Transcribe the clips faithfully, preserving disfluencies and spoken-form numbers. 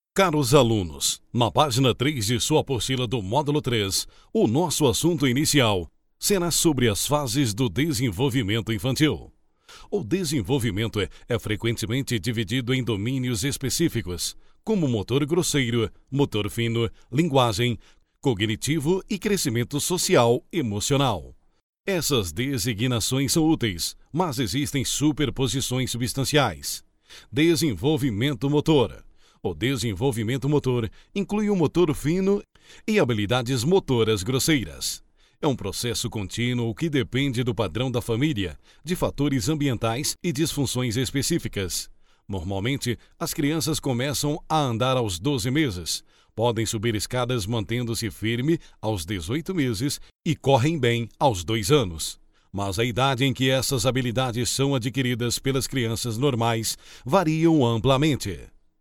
Caros alunos, na página três de sua apostila do módulo três, o nosso assunto inicial será sobre as fases do desenvolvimento infantil. O desenvolvimento é, é frequentemente dividido em domínios específicos, como motor grosseiro, motor fino, linguagem, cognitivo e crescimento social emocional. Essas designações são úteis, mas existem superposições substanciais. Desenvolvimento motor. O desenvolvimento motor inclui o motor fino e habilidades motoras grosseiras. É um processo contínuo que depende do padrão da família, de fatores ambientais e disfunções específicas. Normalmente, as crianças começam a andar aos doze meses, podem subir escadas mantendo-se firme aos dezoito meses e correm bem aos dois anos. Mas a idade em que essas habilidades são adquiridas pelas crianças normais variam amplamente.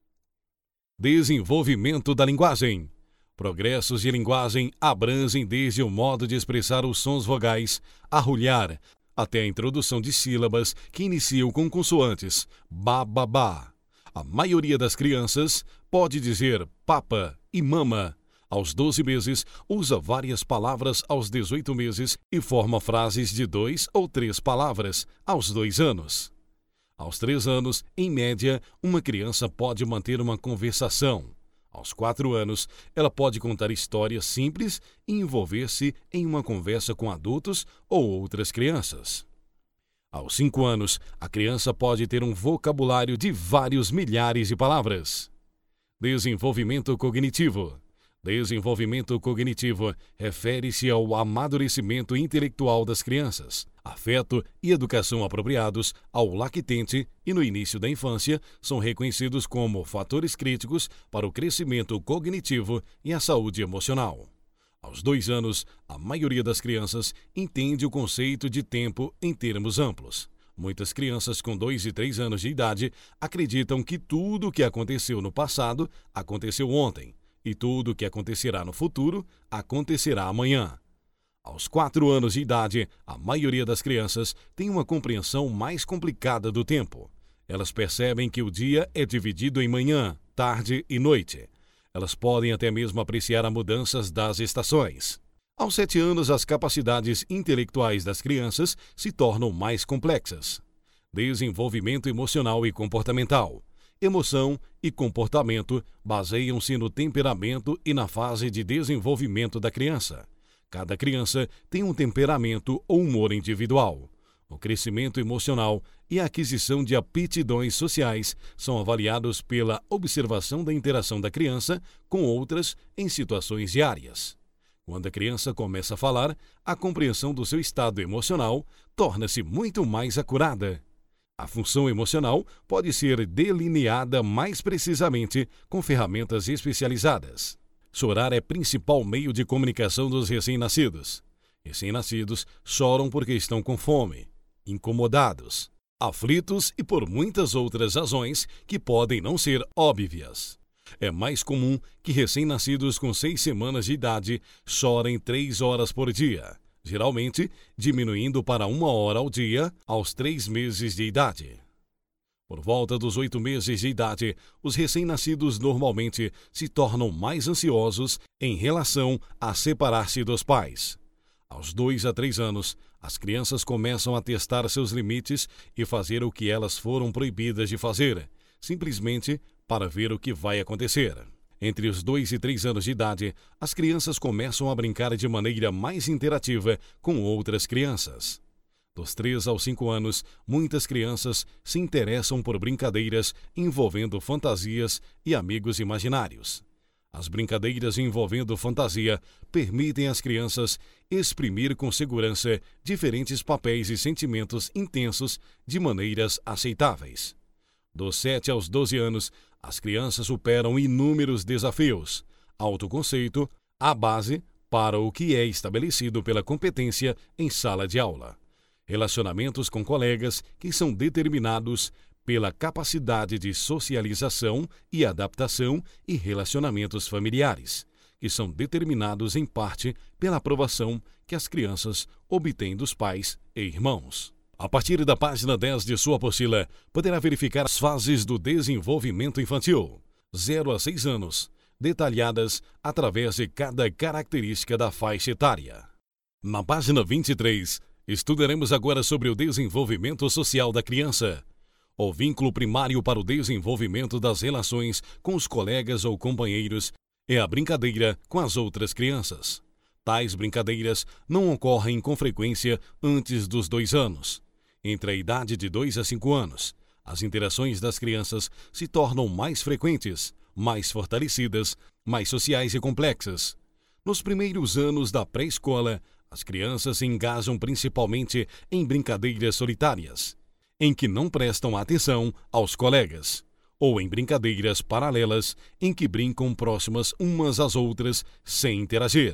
Desenvolvimento da linguagem. Progressos de linguagem abrangem desde o modo de expressar os sons vogais, arrulhar, até a introdução de sílabas que iniciam com consoantes, ba, ba, ba. A maioria das crianças pode dizer papa e mama. Aos doze meses, usa várias palavras aos dezoito meses e forma frases de dois ou três palavras aos dois anos. Aos três anos, em média, uma criança pode manter uma conversação. Aos quatro anos, ela pode contar histórias simples e envolver-se em uma conversa com adultos ou outras crianças. Aos cinco anos, a criança pode ter um vocabulário de vários milhares de palavras. Desenvolvimento cognitivo. Desenvolvimento cognitivo refere-se ao amadurecimento intelectual das crianças. Afeto e educação apropriados ao lactente e no início da infância são reconhecidos como fatores críticos para o crescimento cognitivo e a saúde emocional. Aos dois anos, a maioria das crianças entende o conceito de tempo em termos amplos. Muitas crianças com dois e três anos de idade acreditam que tudo o que aconteceu no passado aconteceu ontem e tudo o que acontecerá no futuro acontecerá amanhã. Aos quatro anos de idade, a maioria das crianças tem uma compreensão mais complicada do tempo. Elas percebem que o dia é dividido em manhã, tarde e noite. Elas podem até mesmo apreciar as mudanças das estações. Aos sete anos, as capacidades intelectuais das crianças se tornam mais complexas. Desenvolvimento emocional e comportamental. Emoção e comportamento baseiam-se no temperamento e na fase de desenvolvimento da criança. Cada criança tem um temperamento ou humor individual. O crescimento emocional e a aquisição de aptidões sociais são avaliados pela observação da interação da criança com outras em situações diárias. Quando a criança começa a falar, a compreensão do seu estado emocional torna-se muito mais acurada. A função emocional pode ser delineada mais precisamente com ferramentas especializadas. Chorar é principal meio de comunicação dos recém-nascidos. Recém-nascidos choram porque estão com fome, incomodados, aflitos e por muitas outras razões que podem não ser óbvias. É mais comum que recém-nascidos com seis semanas de idade chorem três horas por dia, geralmente diminuindo para uma hora ao dia aos três meses de idade. Por volta dos oito meses de idade, os recém-nascidos normalmente se tornam mais ansiosos em relação a separar-se dos pais. Aos dois a três anos, as crianças começam a testar seus limites e fazer o que elas foram proibidas de fazer, simplesmente para ver o que vai acontecer. Entre os dois e três anos de idade, as crianças começam a brincar de maneira mais interativa com outras crianças. Dos três aos cinco anos, muitas crianças se interessam por brincadeiras envolvendo fantasias e amigos imaginários. As brincadeiras envolvendo fantasia permitem às crianças exprimir com segurança diferentes papéis e sentimentos intensos de maneiras aceitáveis. Dos sete aos doze anos, as crianças superam inúmeros desafios. Autoconceito, a base para o que é estabelecido pela competência em sala de aula. Relacionamentos com colegas que são determinados pela capacidade de socialização e adaptação e relacionamentos familiares, que são determinados em parte pela aprovação que as crianças obtêm dos pais e irmãos. A partir da página dez de sua apostila, poderá verificar as fases do desenvolvimento infantil. zero a seis anos, detalhadas através de cada característica da faixa etária. Na página vinte e três, estudaremos agora sobre o desenvolvimento social da criança. O vínculo primário para o desenvolvimento das relações com os colegas ou companheiros é a brincadeira com as outras crianças. Tais brincadeiras não ocorrem com frequência antes dos dois anos. Entre a idade de dois a cinco anos, as interações das crianças se tornam mais frequentes, mais fortalecidas, mais sociais e complexas. Nos primeiros anos da pré-escola, as crianças se engajam principalmente em brincadeiras solitárias, em que não prestam atenção aos colegas, ou em brincadeiras paralelas em que brincam próximas umas às outras sem interagir.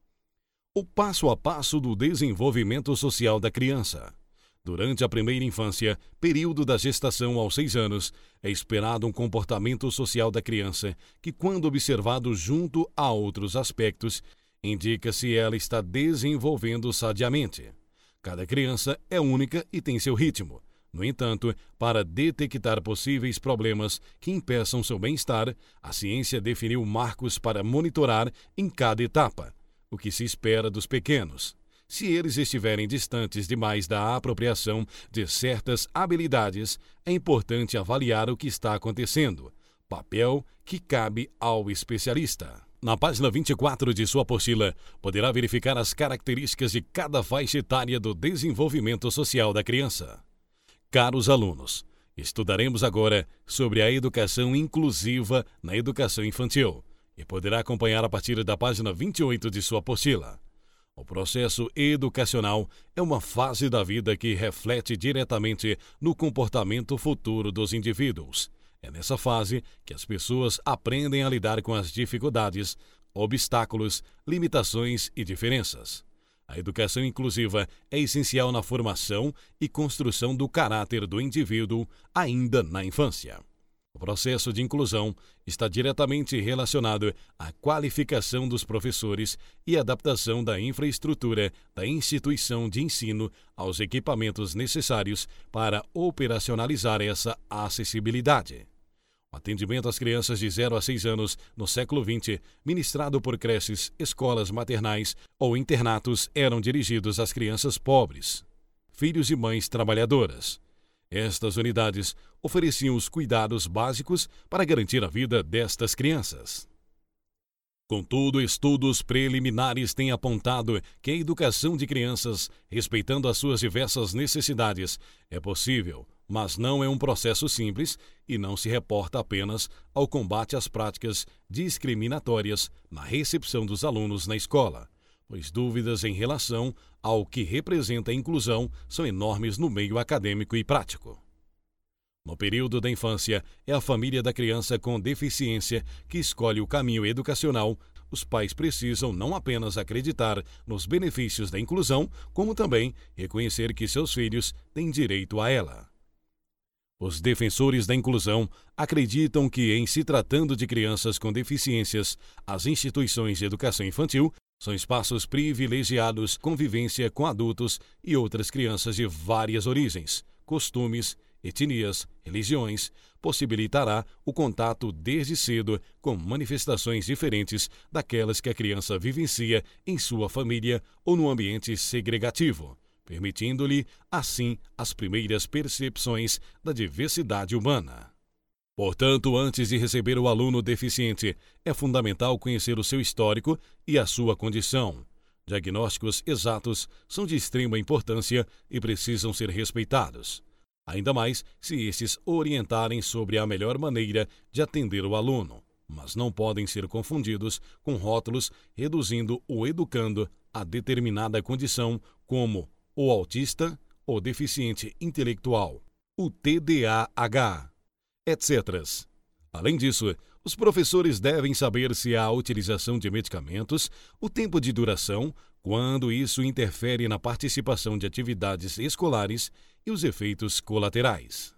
O passo a passo do desenvolvimento social da criança. Durante a primeira infância, período da gestação aos seis anos, é esperado um comportamento social da criança que, quando observado junto a outros aspectos, indica se ela está desenvolvendo sadiamente. Cada criança é única e tem seu ritmo. No entanto, para detectar possíveis problemas que impeçam seu bem-estar, a ciência definiu marcos para monitorar em cada etapa, o que se espera dos pequenos. Se eles estiverem distantes demais da apropriação de certas habilidades, é importante avaliar o que está acontecendo, papel que cabe ao especialista. Na página vinte e quatro de sua apostila, poderá verificar as características de cada faixa etária do desenvolvimento social da criança. Caros alunos, estudaremos agora sobre a educação inclusiva na educação infantil e poderá acompanhar a partir da página vinte e oito de sua apostila. O processo educacional é uma fase da vida que reflete diretamente no comportamento futuro dos indivíduos. É nessa fase que as pessoas aprendem a lidar com as dificuldades, obstáculos, limitações e diferenças. A educação inclusiva é essencial na formação e construção do caráter do indivíduo ainda na infância. O processo de inclusão está diretamente relacionado à qualificação dos professores e adaptação da infraestrutura da instituição de ensino aos equipamentos necessários para operacionalizar essa acessibilidade. O atendimento às crianças de zero a seis anos no século vinte, ministrado por creches, escolas maternais ou internatos, eram dirigidos às crianças pobres, filhos de mães trabalhadoras. Estas unidades ofereciam os cuidados básicos para garantir a vida destas crianças. Contudo, estudos preliminares têm apontado que a educação de crianças, respeitando as suas diversas necessidades, é possível, mas não é um processo simples e não se reporta apenas ao combate às práticas discriminatórias na recepção dos alunos na escola, pois dúvidas em relação ao que representa a inclusão são enormes no meio acadêmico e prático. No período da infância, é a família da criança com deficiência que escolhe o caminho educacional. Os pais precisam não apenas acreditar nos benefícios da inclusão, como também reconhecer que seus filhos têm direito a ela. Os defensores da inclusão acreditam que, em se tratando de crianças com deficiências, as instituições de educação infantil são espaços privilegiados, convivência com adultos e outras crianças de várias origens, costumes, etnias, religiões, possibilitará o contato desde cedo com manifestações diferentes daquelas que a criança vivencia em sua família ou no ambiente segregativo, permitindo-lhe, assim, as primeiras percepções da diversidade humana. Portanto, antes de receber o aluno deficiente, é fundamental conhecer o seu histórico e a sua condição. Diagnósticos exatos são de extrema importância e precisam ser respeitados, ainda mais se estes orientarem sobre a melhor maneira de atender o aluno, mas não podem ser confundidos com rótulos reduzindo o educando a determinada condição como o autista, o deficiente intelectual, o T D A H, etcétera. Além disso, os professores devem saber se há utilização de medicamentos, o tempo de duração, quando isso interfere na participação de atividades escolares e os efeitos colaterais.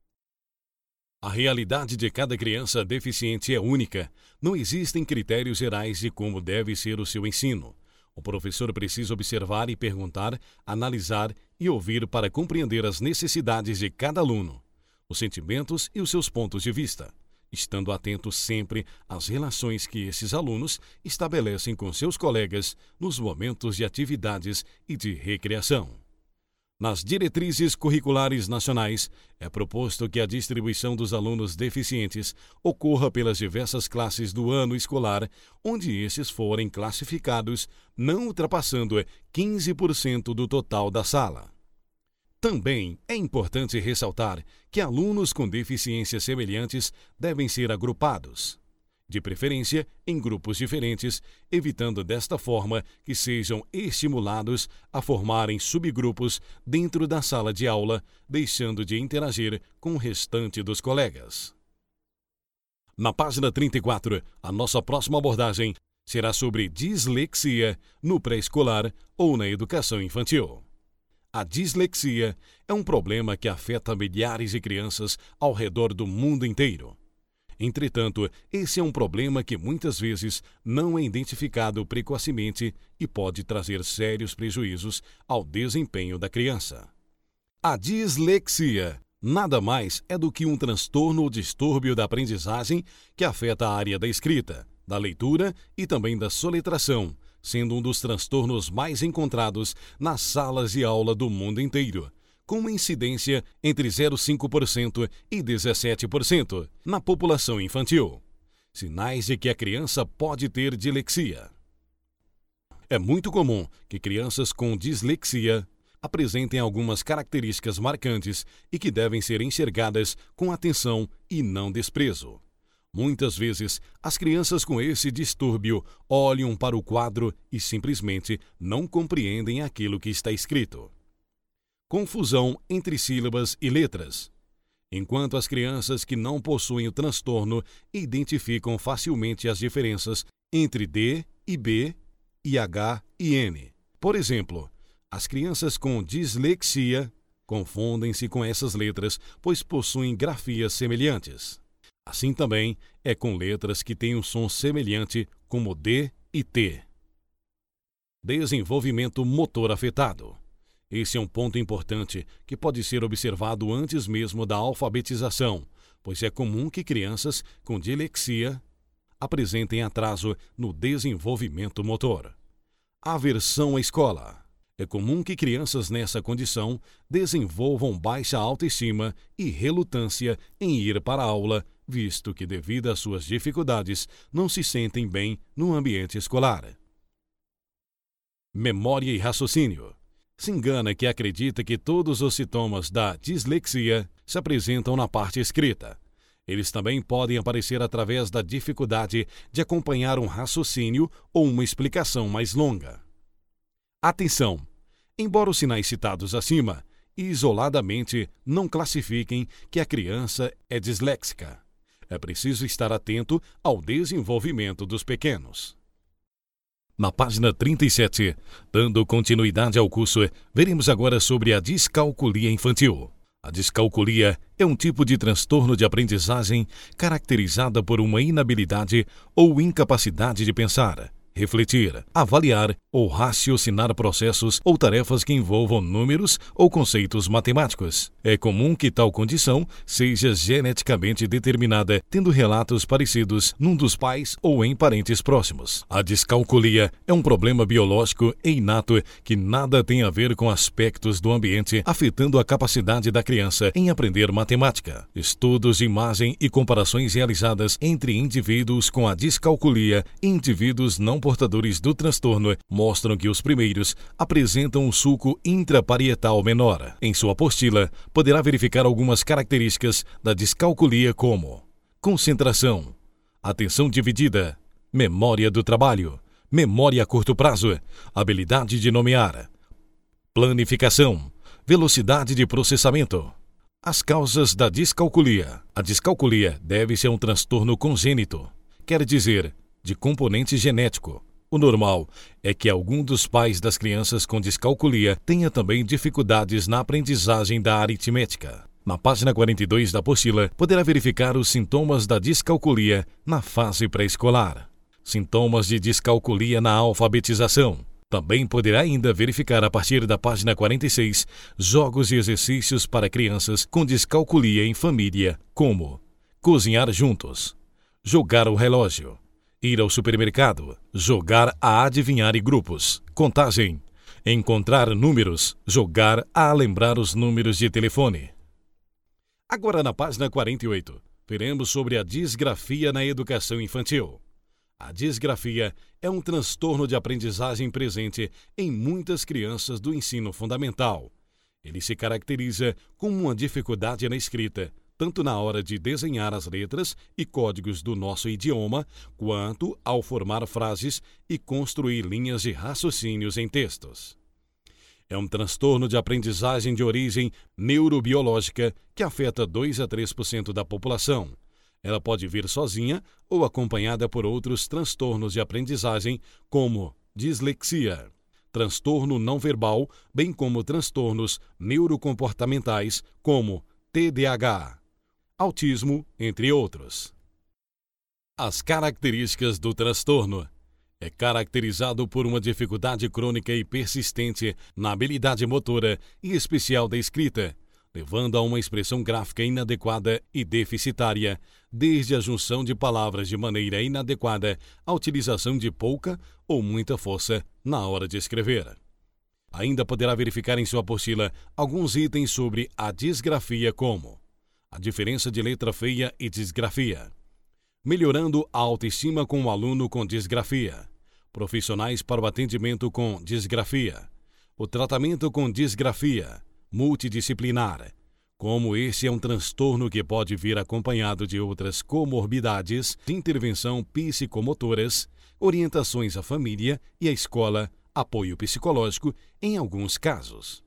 A realidade de cada criança deficiente é única. Não existem critérios gerais de como deve ser o seu ensino. O professor precisa observar e perguntar, analisar e ouvir para compreender as necessidades de cada aluno, os sentimentos e os seus pontos de vista. estando atento sempre às relações que esses alunos estabelecem com seus colegas nos momentos de atividades e de recreação. Nas diretrizes curriculares nacionais, é proposto que a distribuição dos alunos deficientes ocorra pelas diversas classes do ano escolar, onde esses forem classificados, não ultrapassando quinze por cento do total da sala. Também é importante ressaltar que alunos com deficiências semelhantes devem ser agrupados, de preferência em grupos diferentes, evitando desta forma que sejam estimulados a formarem subgrupos dentro da sala de aula, deixando de interagir com o restante dos colegas. Na página trinta e quatro, a nossa próxima abordagem será sobre dislexia no pré-escolar ou na educação infantil. A dislexia é um problema que afeta milhares de crianças ao redor do mundo inteiro. Entretanto, esse é um problema que muitas vezes não é identificado precocemente e pode trazer sérios prejuízos ao desempenho da criança. A dislexia nada mais é do que um transtorno ou distúrbio da aprendizagem que afeta a área da escrita, da leitura e também da soletração, sendo um dos transtornos mais encontrados nas salas de aula do mundo inteiro, com uma incidência entre zero vírgula cinco por cento e dezessete por cento na população infantil. Sinais de que a criança pode ter dislexia. É muito comum que crianças com dislexia apresentem algumas características marcantes e que devem ser enxergadas com atenção e não desprezo. Muitas vezes, as crianças com esse distúrbio olham para o quadro e simplesmente não compreendem aquilo que está escrito. Confusão entre sílabas e letras. Enquanto as crianças que não possuem o transtorno identificam facilmente as diferenças entre D e B e H e N. Por exemplo, as crianças com dislexia confundem-se com essas letras, pois possuem grafias semelhantes. Assim também é com letras que têm um som semelhante, como D e T. Desenvolvimento motor afetado. Esse é um ponto importante que pode ser observado antes mesmo da alfabetização, pois é comum que crianças com dislexia apresentem atraso no desenvolvimento motor. Aversão à escola. É comum que crianças nessa condição desenvolvam baixa autoestima e relutância em ir para a aula, visto que, devido às suas dificuldades, não se sentem bem no ambiente escolar. Memória e raciocínio. Se engana que acredita que todos os sintomas da dislexia se apresentam na parte escrita. Eles também podem aparecer através da dificuldade de acompanhar um raciocínio ou uma explicação mais longa. Atenção! Embora os sinais citados acima, isoladamente, não classifiquem que a criança é disléxica. É preciso estar atento ao desenvolvimento dos pequenos. Na página trinta e sete, dando continuidade ao curso, veremos agora sobre a descalculia infantil. A descalculia é um tipo de transtorno de aprendizagem caracterizada por uma inabilidade ou incapacidade de pensar, refletir, avaliar ou raciocinar processos ou tarefas que envolvam números ou conceitos matemáticos. É comum que tal condição seja geneticamente determinada, tendo relatos parecidos num dos pais ou em parentes próximos. A descalculia é um problema biológico e inato que nada tem a ver com aspectos do ambiente afetando a capacidade da criança em aprender matemática. Estudos de imagem e comparações realizadas entre indivíduos com a descalculia e indivíduos não portadores do transtorno mostram que os primeiros apresentam um sulco intraparietal menor. Em sua apostila, poderá verificar algumas características da descalculia como concentração, atenção dividida, memória do trabalho, memória a curto prazo, habilidade de nomear, planificação, velocidade de processamento. As causas da descalculia. A descalculia deve ser um transtorno congênito, quer dizer, de componente genético. O normal é que algum dos pais das crianças com descalculia tenha também dificuldades na aprendizagem da aritmética. Na página quarenta e dois da apostila, poderá verificar os sintomas da descalculia na fase pré-escolar. Sintomas de descalculia na alfabetização. Também poderá ainda verificar a partir da página quarenta e seis jogos e exercícios para crianças com descalculia em família, como cozinhar juntos, jogar o relógio, ir ao supermercado, jogar a adivinhar em grupos, contagem, encontrar números, jogar a lembrar os números de telefone. Agora na página quarenta e oito, veremos sobre a disgrafia na educação infantil. A disgrafia é um transtorno de aprendizagem presente em muitas crianças do ensino fundamental. Ele se caracteriza como uma dificuldade na escrita, tanto na hora de desenhar as letras e códigos do nosso idioma, quanto ao formar frases e construir linhas de raciocínios em textos. É um transtorno de aprendizagem de origem neurobiológica que afeta dois a três por cento da população. Ela pode vir sozinha ou acompanhada por outros transtornos de aprendizagem, como dislexia, transtorno não verbal, bem como transtornos neurocomportamentais, como T D A H, autismo, entre outros. As características do transtorno. É caracterizado por uma dificuldade crônica e persistente na habilidade motora e especial da escrita, levando a uma expressão gráfica inadequada e deficitária, desde a junção de palavras de maneira inadequada à utilização de pouca ou muita força na hora de escrever. Ainda poderá verificar em sua apostila alguns itens sobre a disgrafia, como a diferença de letra feia e disgrafia, melhorando a autoestima com o aluno com disgrafia, profissionais para o atendimento com disgrafia, o tratamento com disgrafia multidisciplinar, como esse é um transtorno que pode vir acompanhado de outras comorbidades, de intervenção psicomotoras, orientações à família e à escola, apoio psicológico em alguns casos.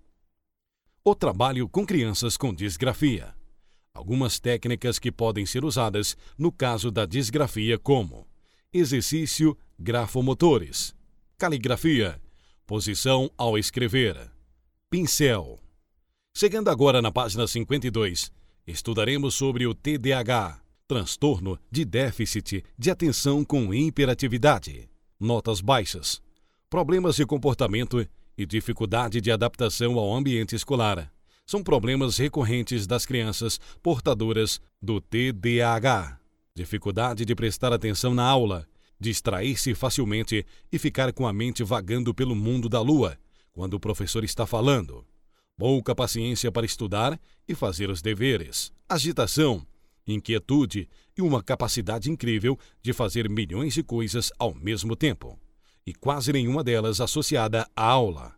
O trabalho com crianças com disgrafia. Algumas técnicas que podem ser usadas no caso da disgrafia, como exercício grafomotores, caligrafia, posição ao escrever, pincel. Chegando agora na página cinquenta e dois, estudaremos sobre o T D A H, transtorno de déficit de atenção com hiperatividade, notas baixas, problemas de comportamento e dificuldade de adaptação ao ambiente escolar. São problemas recorrentes das crianças portadoras do T D A H. Dificuldade de prestar atenção na aula, distrair-se facilmente e ficar com a mente vagando pelo mundo da lua quando o professor está falando. Pouca paciência para estudar e fazer os deveres. Agitação, inquietude e uma capacidade incrível de fazer milhões de coisas ao mesmo tempo. E quase nenhuma delas associada à aula.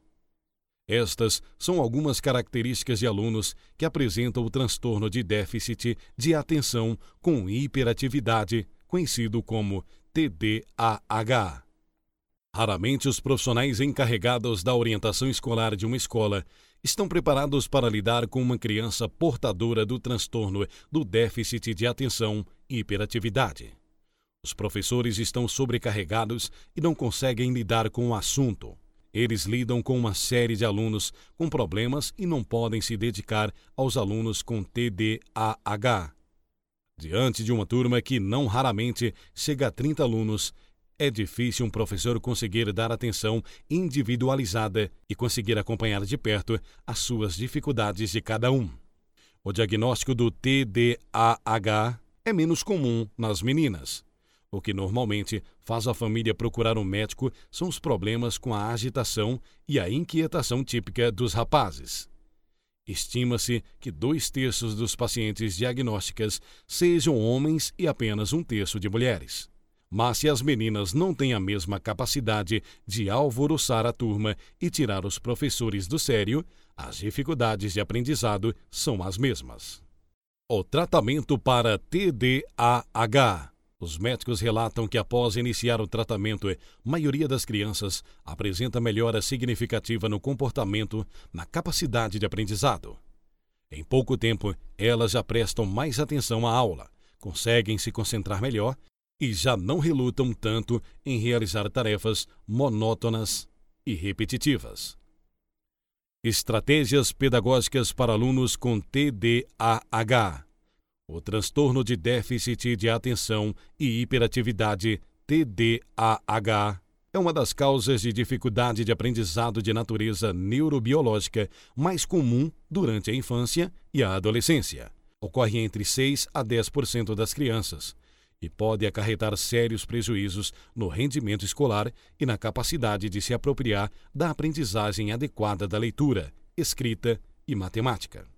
Estas são algumas características de alunos que apresentam o transtorno de déficit de atenção com hiperatividade, conhecido como T D A H. Raramente os profissionais encarregados da orientação escolar de uma escola estão preparados para lidar com uma criança portadora do transtorno do déficit de atenção e hiperatividade. Os professores estão sobrecarregados e não conseguem lidar com o assunto. Eles lidam com uma série de alunos com problemas e não podem se dedicar aos alunos com T D A H. Diante de uma turma que não raramente chega a trinta alunos, é difícil um professor conseguir dar atenção individualizada e conseguir acompanhar de perto as suas dificuldades de cada um. O diagnóstico do T D A H é menos comum nas meninas. O que normalmente faz a família procurar um médico são os problemas com a agitação e a inquietação típica dos rapazes. Estima-se que dois terços dos pacientes diagnósticas sejam homens e apenas um terço de mulheres. Mas se as meninas não têm a mesma capacidade de alvoroçar a turma e tirar os professores do sério, as dificuldades de aprendizado são as mesmas. O tratamento para T D A H. Os médicos relatam que após iniciar o tratamento, a maioria das crianças apresenta melhora significativa no comportamento, na capacidade de aprendizado. Em pouco tempo, elas já prestam mais atenção à aula, conseguem se concentrar melhor e já não relutam tanto em realizar tarefas monótonas e repetitivas. Estratégias pedagógicas para alunos com T D A H. O transtorno de déficit de atenção e hiperatividade, T D A H, é uma das causas de dificuldade de aprendizado de natureza neurobiológica mais comum durante a infância e a adolescência, Ocorre entre seis a dez por cento das crianças e pode acarretar sérios prejuízos no rendimento escolar e na capacidade de se apropriar da aprendizagem adequada da leitura, escrita e matemática.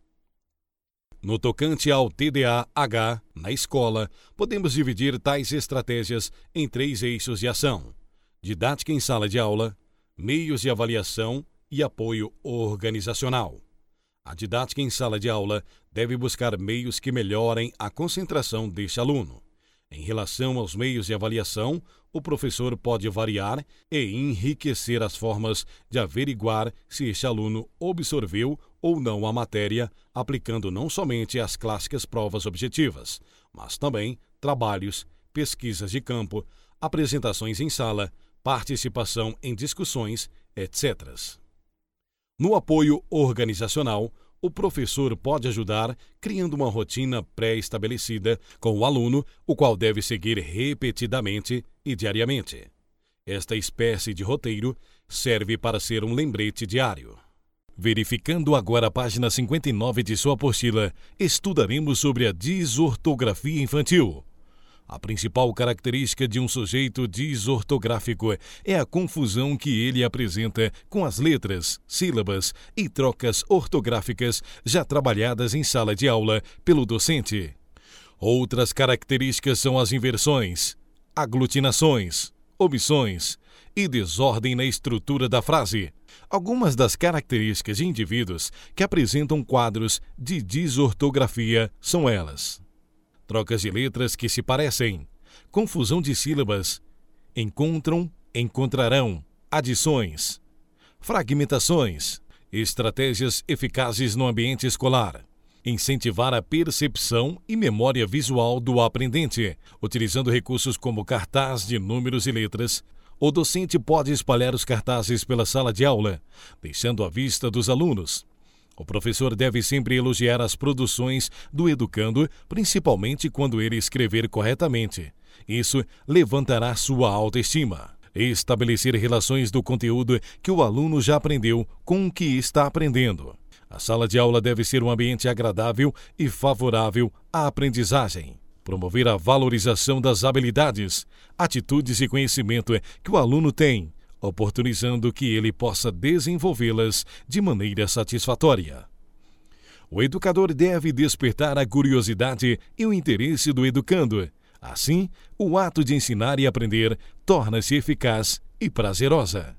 No tocante ao T D A H na escola, podemos dividir tais estratégias em três eixos de ação: didática em sala de aula, meios de avaliação e apoio organizacional. A didática em sala de aula deve buscar meios que melhorem a concentração deste aluno. Em relação aos meios de avaliação, o professor pode variar e enriquecer as formas de averiguar se este aluno absorveu ou não a matéria, aplicando não somente as clássicas provas objetivas, mas também trabalhos, pesquisas de campo, apresentações em sala, participação em discussões, etcétera. No apoio organizacional, o professor pode ajudar criando uma rotina pré-estabelecida com o aluno, o qual deve seguir repetidamente e diariamente. Esta espécie de roteiro serve para ser um lembrete diário. Verificando agora a página cinquenta e nove de sua apostila, estudaremos sobre a desortografia infantil. A principal característica de um sujeito desortográfico é a confusão que ele apresenta com as letras, sílabas e trocas ortográficas já trabalhadas em sala de aula pelo docente. Outras características são as inversões, aglutinações, omissões e desordem na estrutura da frase. Algumas das características de indivíduos que apresentam quadros de desortografia são elas: trocas de letras que se parecem, confusão de sílabas, encontram, encontrarão, adições, fragmentações, estratégias eficazes no ambiente escolar, incentivar a percepção e memória visual do aprendente, utilizando recursos como cartaz de números e letras. O docente pode espalhar os cartazes pela sala de aula, deixando à vista dos alunos. O professor deve sempre elogiar as produções do educando, principalmente quando ele escrever corretamente. Isso levantará sua autoestima. Estabelecer relações do conteúdo que o aluno já aprendeu com o que está aprendendo. A sala de aula deve ser um ambiente agradável e favorável à aprendizagem. Promover a valorização das habilidades, atitudes e conhecimento que o aluno tem, oportunizando que ele possa desenvolvê-las de maneira satisfatória. O educador deve despertar a curiosidade e o interesse do educando. Assim, o ato de ensinar e aprender torna-se eficaz e prazerosa.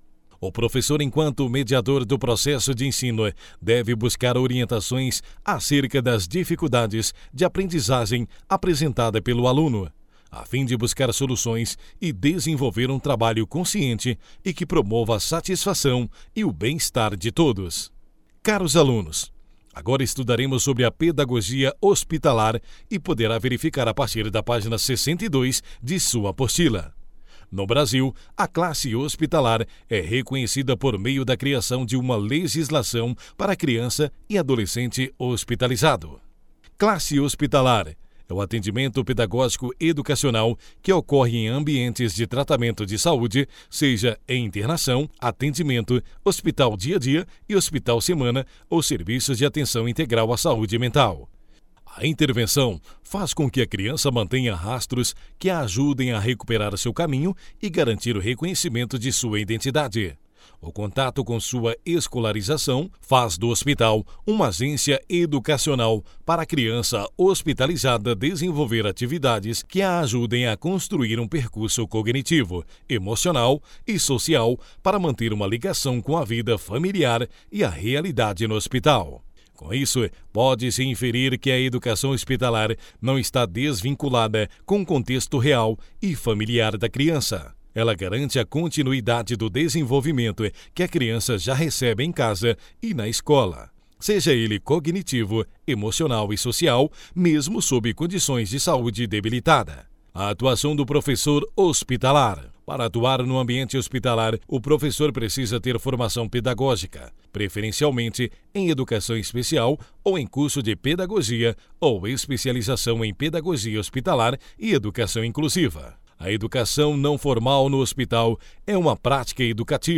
O professor, enquanto mediador do processo de ensino, deve buscar orientações acerca das dificuldades de aprendizagem apresentada pelo aluno, a fim de buscar soluções e desenvolver um trabalho consciente e que promova a satisfação e o bem-estar de todos. Caros alunos, agora estudaremos sobre a pedagogia hospitalar e poderá verificar a partir da página sessenta e dois de sua apostila. No Brasil, a classe hospitalar é reconhecida por meio da criação de uma legislação para criança e adolescente hospitalizado. Classe hospitalar é o atendimento pedagógico educacional que ocorre em ambientes de tratamento de saúde, seja em internação, atendimento, hospital dia a dia e hospital semana ou serviços de atenção integral à saúde mental. A intervenção faz com que a criança mantenha rastros que a ajudem a recuperar seu caminho e garantir o reconhecimento de sua identidade. O contato com sua escolarização faz do hospital uma agência educacional para a criança hospitalizada desenvolver atividades que a ajudem a construir um percurso cognitivo, emocional e social para manter uma ligação com a vida familiar e a realidade no hospital. Com isso, pode-se inferir que a educação hospitalar não está desvinculada com o contexto real e familiar da criança. Ela garante a continuidade do desenvolvimento que a criança já recebe em casa e na escola, seja ele cognitivo, emocional e social, mesmo sob condições de saúde debilitada. A atuação do professor hospitalar. Para atuar no ambiente hospitalar, o professor precisa ter formação pedagógica, preferencialmente em educação especial ou em curso de pedagogia ou especialização em pedagogia hospitalar e educação inclusiva. A educação não formal no hospital é uma prática educativa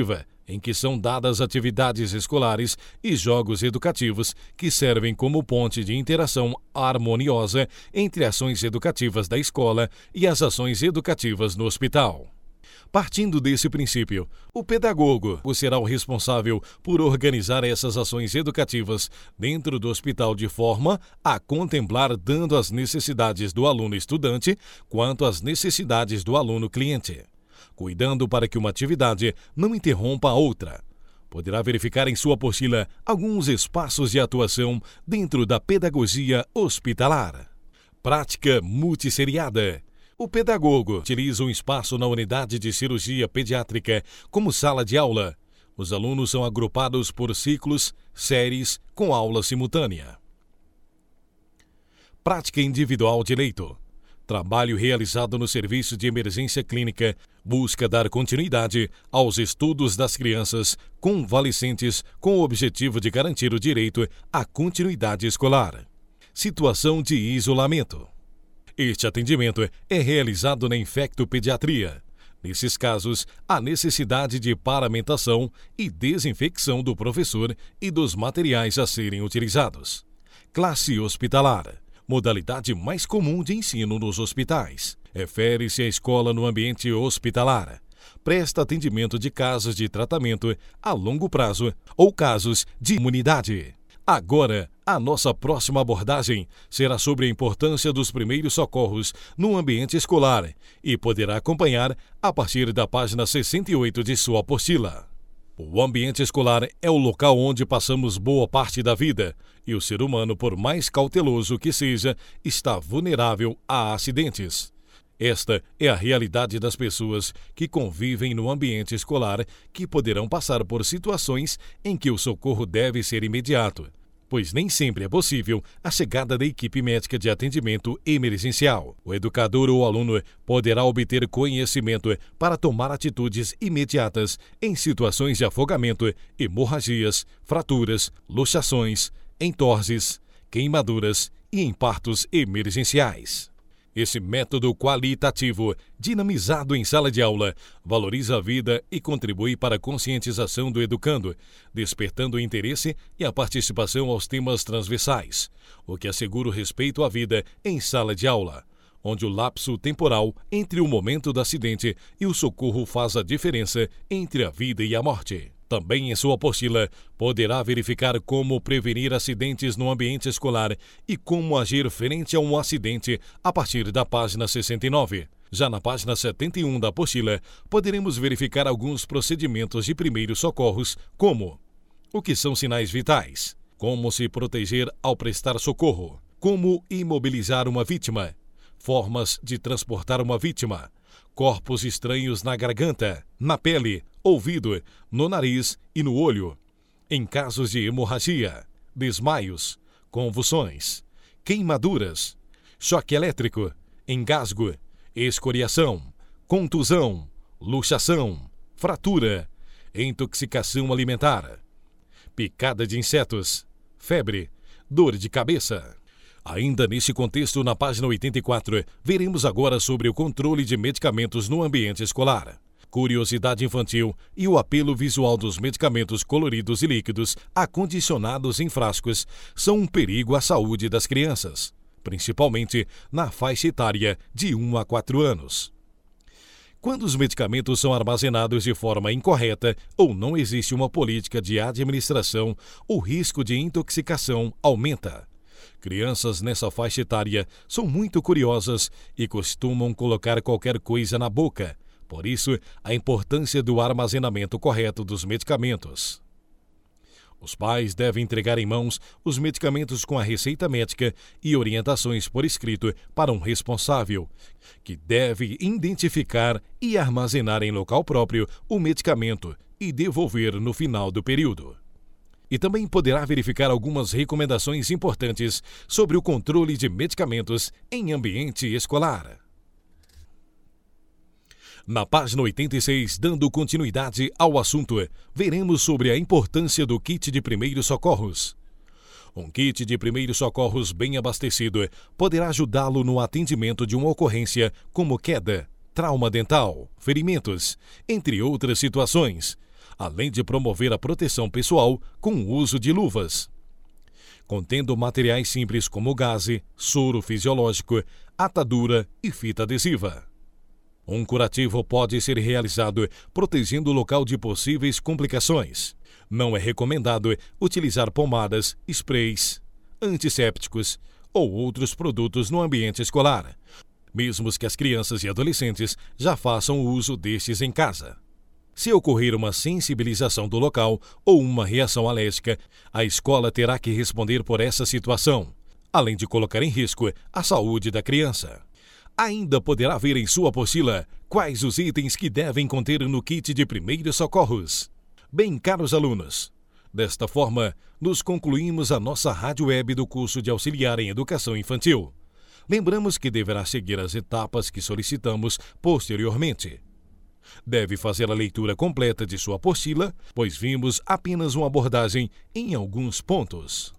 em que são dadas atividades escolares e jogos educativos que servem como ponte de interação harmoniosa entre ações educativas da escola e as ações educativas no hospital. Partindo desse princípio, o pedagogo será o responsável por organizar essas ações educativas dentro do hospital de forma a contemplar tanto as necessidades do aluno-estudante quanto as necessidades do aluno-cliente, cuidando para que uma atividade não interrompa a outra. Poderá verificar em sua apostila alguns espaços de atuação dentro da pedagogia hospitalar. Prática multisseriada. O pedagogo utiliza um espaço na unidade de cirurgia pediátrica como sala de aula. Os alunos são agrupados por ciclos, séries, com aula simultânea. Prática individual de leito. Trabalho realizado no serviço de emergência clínica busca dar continuidade aos estudos das crianças convalescentes com o objetivo de garantir o direito à continuidade escolar. Situação de isolamento. Este atendimento é realizado na infectopediatria. Nesses casos, há necessidade de paramentação e desinfecção do professor e dos materiais a serem utilizados. Classe hospitalar. Modalidade mais comum de ensino nos hospitais. Refere-se à escola no ambiente hospitalar. Presta atendimento de casos de tratamento a longo prazo ou casos de imunidade. Agora, a nossa próxima abordagem será sobre a importância dos primeiros socorros no ambiente escolar e poderá acompanhar a partir da página sessenta e oito de sua apostila. O ambiente escolar é o local onde passamos boa parte da vida e o ser humano, por mais cauteloso que seja, está vulnerável a acidentes. Esta é a realidade das pessoas que convivem no ambiente escolar, que poderão passar por situações em que o socorro deve ser imediato, pois nem sempre é possível a chegada da equipe médica de atendimento emergencial. O educador ou aluno poderá obter conhecimento para tomar atitudes imediatas em situações de afogamento, hemorragias, fraturas, luxações, entorses, queimaduras e em partos emergenciais. Esse método qualitativo, dinamizado em sala de aula, valoriza a vida e contribui para a conscientização do educando, despertando o interesse e a participação aos temas transversais, o que assegura o respeito à vida em sala de aula, onde o lapso temporal entre o momento do acidente e o socorro faz a diferença entre a vida e a morte. Também em sua apostila, poderá verificar como prevenir acidentes no ambiente escolar e como agir frente a um acidente a partir da página sessenta e nove. Já na página setenta e um da apostila, poderemos verificar alguns procedimentos de primeiros socorros, como o que são sinais vitais, como se proteger ao prestar socorro, como imobilizar uma vítima, formas de transportar uma vítima, corpos estranhos na garganta, na pele, ouvido, no nariz e no olho, em casos de hemorragia, desmaios, convulsões, queimaduras, choque elétrico, engasgo, escoriação, contusão, luxação, fratura, intoxicação alimentar, picada de insetos, febre, dor de cabeça. Ainda neste contexto, na página oitenta e quatro, veremos agora sobre o controle de medicamentos no ambiente escolar. Curiosidade infantil e o apelo visual dos medicamentos coloridos e líquidos acondicionados em frascos são um perigo à saúde das crianças, principalmente na faixa etária de um a quatro anos. Quando os medicamentos são armazenados de forma incorreta ou não existe uma política de administração, o risco de intoxicação aumenta. Crianças nessa faixa etária são muito curiosas e costumam colocar qualquer coisa na boca. Por isso, a importância do armazenamento correto dos medicamentos. Os pais devem entregar em mãos os medicamentos com a receita médica e orientações por escrito para um responsável, que deve identificar e armazenar em local próprio o medicamento e devolver no final do período. E também poderá verificar algumas recomendações importantes sobre o controle de medicamentos em ambiente escolar. Na página oitenta e seis, dando continuidade ao assunto, veremos sobre a importância do kit de primeiros socorros. Um kit de primeiros socorros bem abastecido poderá ajudá-lo no atendimento de uma ocorrência como queda, trauma dental, ferimentos, entre outras situações, além de promover a proteção pessoal com o uso de luvas. Contendo materiais simples como gaze, soro fisiológico, atadura e fita adesiva. Um curativo pode ser realizado protegendo o local de possíveis complicações. Não é recomendado utilizar pomadas, sprays, antissépticos ou outros produtos no ambiente escolar, mesmo que as crianças e adolescentes já façam uso destes em casa. Se ocorrer uma sensibilização do local ou uma reação alérgica, a escola terá que responder por essa situação, além de colocar em risco a saúde da criança. Ainda poderá ver em sua apostila quais os itens que devem conter no kit de primeiros socorros. Bem, caros alunos, desta forma, nos concluímos a nossa rádio web do curso de auxiliar em educação infantil. Lembramos que deverá seguir as etapas que solicitamos posteriormente. Deve fazer a leitura completa de sua apostila, pois vimos apenas uma abordagem em alguns pontos.